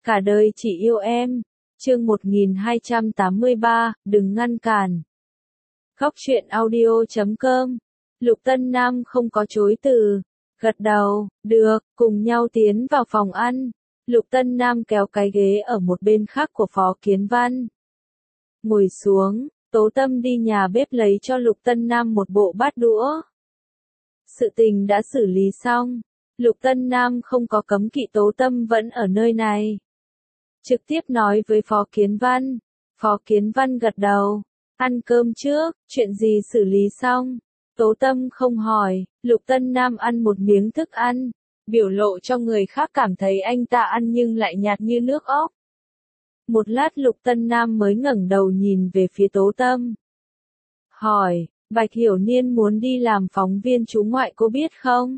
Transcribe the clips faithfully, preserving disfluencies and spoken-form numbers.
Cả đời chỉ yêu em. Chương một nghìn hai trăm tám mươi ba, đừng ngăn cản. Góc truyện audio chấm com. Lục Tân Nam không có chối từ, gật đầu, được, cùng nhau tiến vào phòng ăn. Lục Tân Nam kéo cái ghế ở một bên khác của Phó Kiến Văn. Ngồi xuống, Tố Tâm đi nhà bếp lấy cho Lục Tân Nam một bộ bát đũa. Sự tình đã xử lý xong, Lục Tân Nam không có cấm kỵ Tố Tâm vẫn ở nơi này. Trực tiếp nói với Phó Kiến Văn. Phó Kiến Văn gật đầu. Ăn cơm trước, chuyện gì xử lý xong? Tố Tâm không hỏi, Lục Tân Nam ăn một miếng thức ăn, biểu lộ cho người khác cảm thấy anh ta ăn nhưng lại nhạt như nước ốc. Một lát Lục Tân Nam mới ngẩng đầu nhìn về phía Tố Tâm. Hỏi, Bạch Hiểu Niên muốn đi làm phóng viên chú ngoại cô biết không?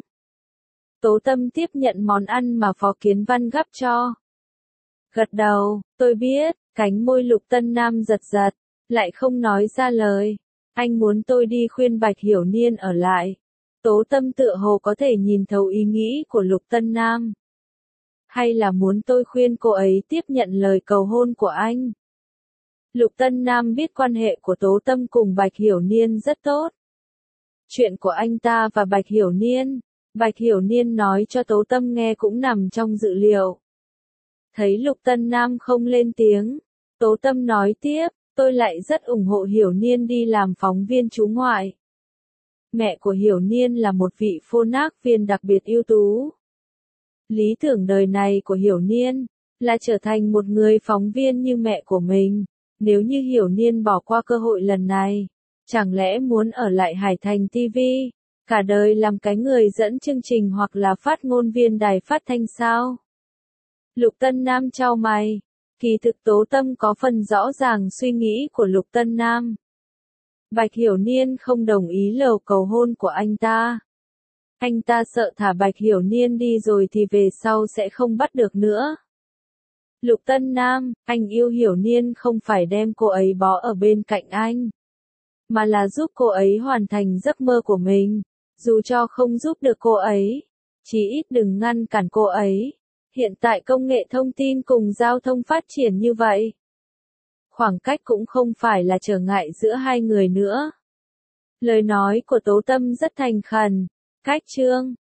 Tố Tâm tiếp nhận món ăn mà Phó Kiến Văn gắp cho. Gật đầu, tôi biết, cánh môi Lục Tân Nam giật giật, lại không nói ra lời. Anh muốn tôi đi khuyên Bạch Hiểu Niên ở lại. Tố Tâm tựa hồ có thể nhìn thấu ý nghĩ của Lục Tân Nam. Hay là muốn tôi khuyên cô ấy tiếp nhận lời cầu hôn của anh? Lục Tân Nam biết quan hệ của Tố Tâm cùng Bạch Hiểu Niên rất tốt. Chuyện của anh ta và Bạch Hiểu Niên, Bạch Hiểu Niên nói cho Tố Tâm nghe cũng nằm trong dự liệu. Thấy Lục Tân Nam không lên tiếng, Tố Tâm nói tiếp, tôi lại rất ủng hộ Hiểu Niên đi làm phóng viên chú ngoại. Mẹ của Hiểu Niên là một vị phôn ác viên đặc biệt ưu tú. Lý tưởng đời này của Hiểu Niên là trở thành một người phóng viên như mẹ của mình. Nếu như Hiểu Niên bỏ qua cơ hội lần này, chẳng lẽ muốn ở lại Hải Thành ti vi, cả đời làm cái người dẫn chương trình hoặc là phát ngôn viên đài phát thanh sao? Lục Tân Nam chau mày. Kỳ thực Tố Tâm có phần rõ ràng suy nghĩ của Lục Tân Nam. Bạch Hiểu Niên không đồng ý lời cầu hôn của anh ta. Anh ta sợ thả Bạch Hiểu Niên đi rồi thì về sau sẽ không bắt được nữa. Lục Tân Nam, anh yêu Hiểu Niên không phải đem cô ấy bó ở bên cạnh anh, mà là giúp cô ấy hoàn thành giấc mơ của mình. Dù cho không giúp được cô ấy, chí ít đừng ngăn cản cô ấy. Hiện tại công nghệ thông tin cùng giao thông phát triển như vậy, khoảng cách cũng không phải là trở ngại giữa hai người nữa. Lời nói của Tố Tâm rất thành khẩn. Cách chương